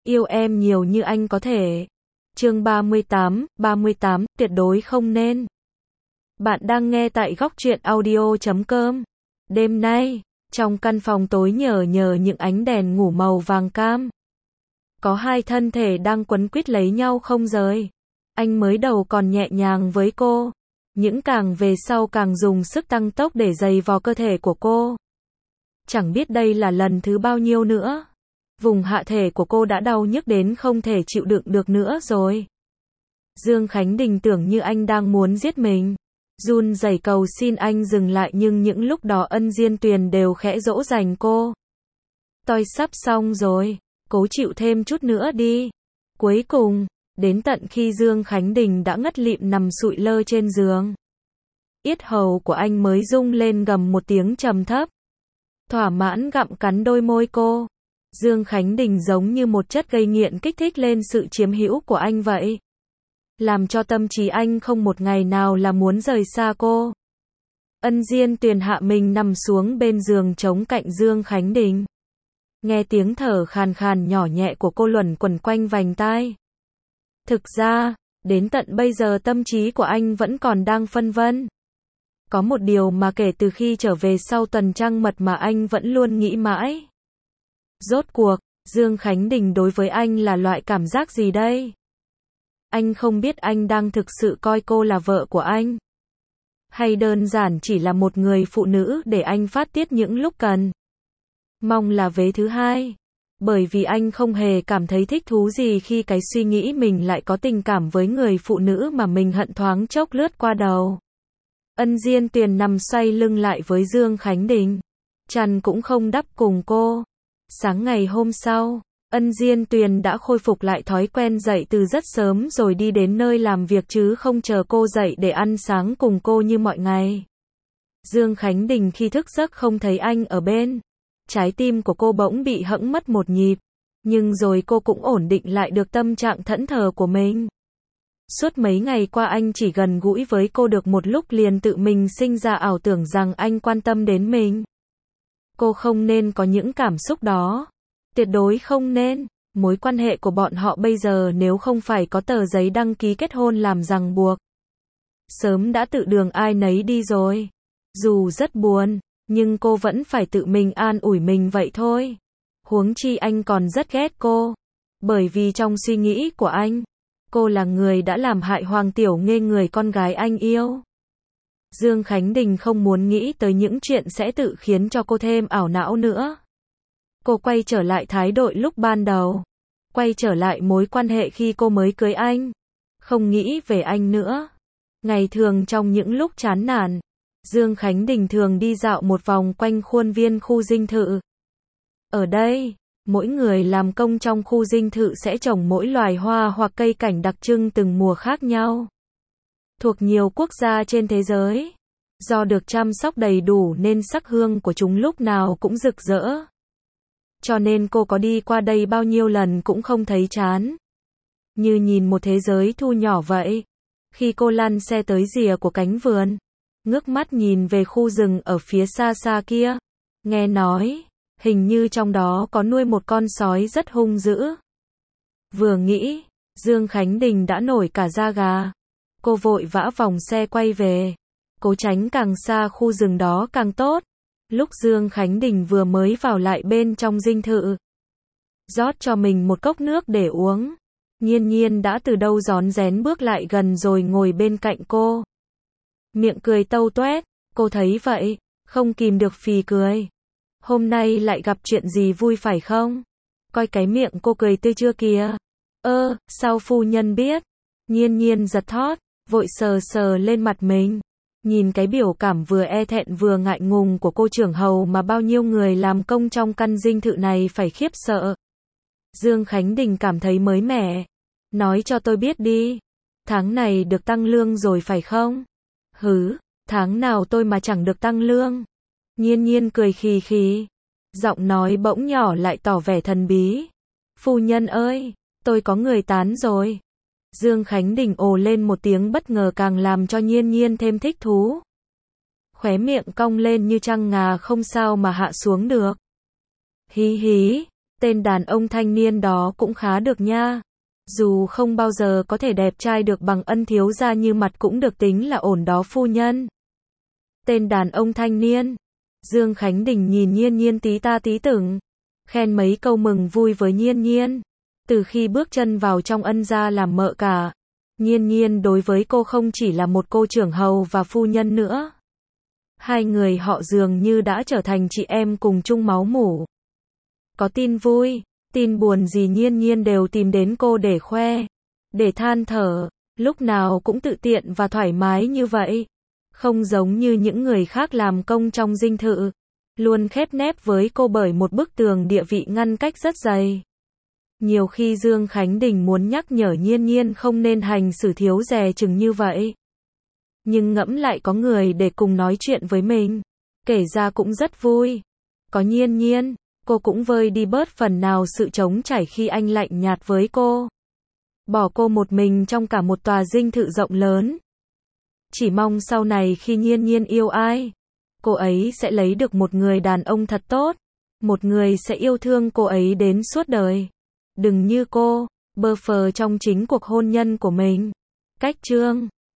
yêu em nhiều như anh có thể. Chương 38, tuyệt đối không nên. Bạn đang nghe tại Góc Truyện Audio.com. Đêm nay, trong căn phòng tối nhờ những ánh đèn ngủ màu vàng cam, có hai thân thể đang quấn quýt lấy nhau không rời. Anh mới đầu còn nhẹ nhàng với cô, những càng về sau càng dùng sức tăng tốc để giày vò cơ thể của cô. Chẳng biết đây là lần thứ bao nhiêu nữa. Vùng hạ thể của cô đã đau nhức đến không thể chịu đựng được nữa rồi. Dương Khánh Đình tưởng như anh đang muốn giết mình. Run rẩy cầu xin anh dừng lại, nhưng những lúc đó Ân Diên Tuyền đều khẽ dỗ dành cô. Tôi sắp xong rồi, cố chịu thêm chút nữa đi. Cuối cùng, đến tận khi Dương Khánh Đình đã ngất lịm nằm sụi lơ trên giường, yết hầu của anh mới rung lên gầm một tiếng trầm thấp. Thỏa mãn gặm cắn đôi môi cô. Dương Khánh Đình giống như một chất gây nghiện kích thích lên sự chiếm hữu của anh vậy, làm cho tâm trí anh không một ngày nào là muốn rời xa cô. Ân Diên Tuyền hạ mình nằm xuống bên giường chống cạnh Dương Khánh Đình. Nghe tiếng thở khàn khàn nhỏ nhẹ của cô luẩn quẩn quanh vành tai. Thực ra, đến tận bây giờ tâm trí của anh vẫn còn đang phân vân. Có một điều mà kể từ khi trở về sau tuần trăng mật mà anh vẫn luôn nghĩ mãi. Rốt cuộc, Dương Khánh Đình đối với anh là loại cảm giác gì đây? Anh không biết anh đang thực sự coi cô là vợ của anh, hay đơn giản chỉ là một người phụ nữ để anh phát tiết những lúc cần. Mong là vế thứ hai. Bởi vì anh không hề cảm thấy thích thú gì khi cái suy nghĩ mình lại có tình cảm với người phụ nữ mà mình hận thoáng chốc lướt qua đầu. Ân Diên Tuyền nằm xoay lưng lại với Dương Khánh Đình. Chăn cũng không đắp cùng cô. Sáng ngày hôm sau, Ân Diên Tuyền đã khôi phục lại thói quen dậy từ rất sớm rồi đi đến nơi làm việc chứ không chờ cô dậy để ăn sáng cùng cô như mọi ngày. Dương Khánh Đình khi thức giấc không thấy anh ở bên. Trái tim của cô bỗng bị hẫng mất một nhịp. Nhưng rồi cô cũng ổn định lại được tâm trạng thẫn thờ của mình. Suốt mấy ngày qua anh chỉ gần gũi với cô được một lúc liền tự mình sinh ra ảo tưởng rằng anh quan tâm đến mình. Cô không nên có những cảm xúc đó. Tuyệt đối không nên. Mối quan hệ của bọn họ bây giờ nếu không phải có tờ giấy đăng ký kết hôn làm ràng buộc, sớm đã tự đường ai nấy đi rồi. Dù rất buồn, nhưng cô vẫn phải tự mình an ủi mình vậy thôi. Huống chi anh còn rất ghét cô. Bởi vì trong suy nghĩ của anh, cô là người đã làm hại Hoàng Tiểu Nghê, người con gái anh yêu. Dương Khánh Đình không muốn nghĩ tới những chuyện sẽ tự khiến cho cô thêm ảo não nữa. Cô quay trở lại thái độ lúc ban đầu. Quay trở lại mối quan hệ khi cô mới cưới anh. Không nghĩ về anh nữa. Ngày thường trong những lúc chán nản, Dương Khánh Đình thường đi dạo một vòng quanh khuôn viên khu dinh thự. Ở đây, mỗi người làm công trong khu dinh thự sẽ trồng mỗi loài hoa hoặc cây cảnh đặc trưng từng mùa khác nhau, thuộc nhiều quốc gia trên thế giới. Do được chăm sóc đầy đủ nên sắc hương của chúng lúc nào cũng rực rỡ. Cho nên cô có đi qua đây bao nhiêu lần cũng không thấy chán. Như nhìn một thế giới thu nhỏ vậy. Khi cô lăn xe tới rìa của cánh vườn, ngước mắt nhìn về khu rừng ở phía xa xa kia, nghe nói, hình như trong đó có nuôi một con sói rất hung dữ. Vừa nghĩ, Dương Khánh Đình đã nổi cả da gà. Cô vội vã vòng xe quay về, cố tránh càng xa khu rừng đó càng tốt. Lúc Dương Khánh Đình vừa mới vào lại bên trong dinh thự, rót cho mình một cốc nước để uống, Nhiên Nhiên đã từ đâu rón rén bước lại gần rồi ngồi bên cạnh cô. Miệng cười tâu toét, cô thấy vậy, không kìm được phì cười. Hôm nay lại gặp chuyện gì vui phải không? Coi cái miệng cô cười tươi chưa kìa. Sao phu nhân biết? Nhiên Nhiên giật thót, vội sờ sờ lên mặt mình. Nhìn cái biểu cảm vừa e thẹn vừa ngại ngùng của cô trưởng hầu mà bao nhiêu người làm công trong căn dinh thự này phải khiếp sợ. Dương Khánh Đình cảm thấy mới mẻ. Nói cho tôi biết đi. Tháng này được tăng lương rồi phải không? Hứ, tháng nào tôi mà chẳng được tăng lương. Nhiên Nhiên cười khì khì. Giọng nói bỗng nhỏ lại tỏ vẻ thần bí. Phu nhân ơi, tôi có người tán rồi. Dương Khánh Đình ồ lên một tiếng bất ngờ càng làm cho Nhiên Nhiên thêm thích thú. Khóe miệng cong lên như trăng ngà không sao mà hạ xuống được. Hí hí, Tên đàn ông thanh niên đó cũng khá được nha. Dù không bao giờ có thể đẹp trai được bằng Ân thiếu gia như mặt cũng được tính là ổn đó phu nhân. Tên đàn ông thanh niên. Dương Khánh Đình nhìn Nhiên Nhiên tí ta tí tửng, khen mấy câu mừng vui với Nhiên Nhiên. Từ khi bước chân vào trong Ân gia làm mợ cả, Nhiên Nhiên đối với cô không chỉ là một cô trưởng hầu và phu nhân nữa. Hai người họ dường như đã trở thành chị em cùng chung máu mủ. Có tin vui, tin buồn gì Nhiên Nhiên đều tìm đến cô để khoe, để than thở, lúc nào cũng tự tiện và thoải mái như vậy. Không giống như những người khác làm công trong dinh thự, luôn khép nép với cô bởi một bức tường địa vị ngăn cách rất dày. Nhiều khi Dương Khánh Đình muốn nhắc nhở Nhiên Nhiên không nên hành xử thiếu dè chừng như vậy. Nhưng ngẫm lại có người để cùng nói chuyện với mình, kể ra cũng rất vui. Có Nhiên Nhiên, cô cũng vơi đi bớt phần nào sự trống trải khi anh lạnh nhạt với cô. Bỏ cô một mình trong cả một tòa dinh thự rộng lớn. Chỉ mong sau này khi Nhiên Nhiên yêu ai, cô ấy sẽ lấy được một người đàn ông thật tốt, một người sẽ yêu thương cô ấy đến suốt đời. Đừng như cô, bơ phờ trong chính cuộc hôn nhân của mình. Cách chương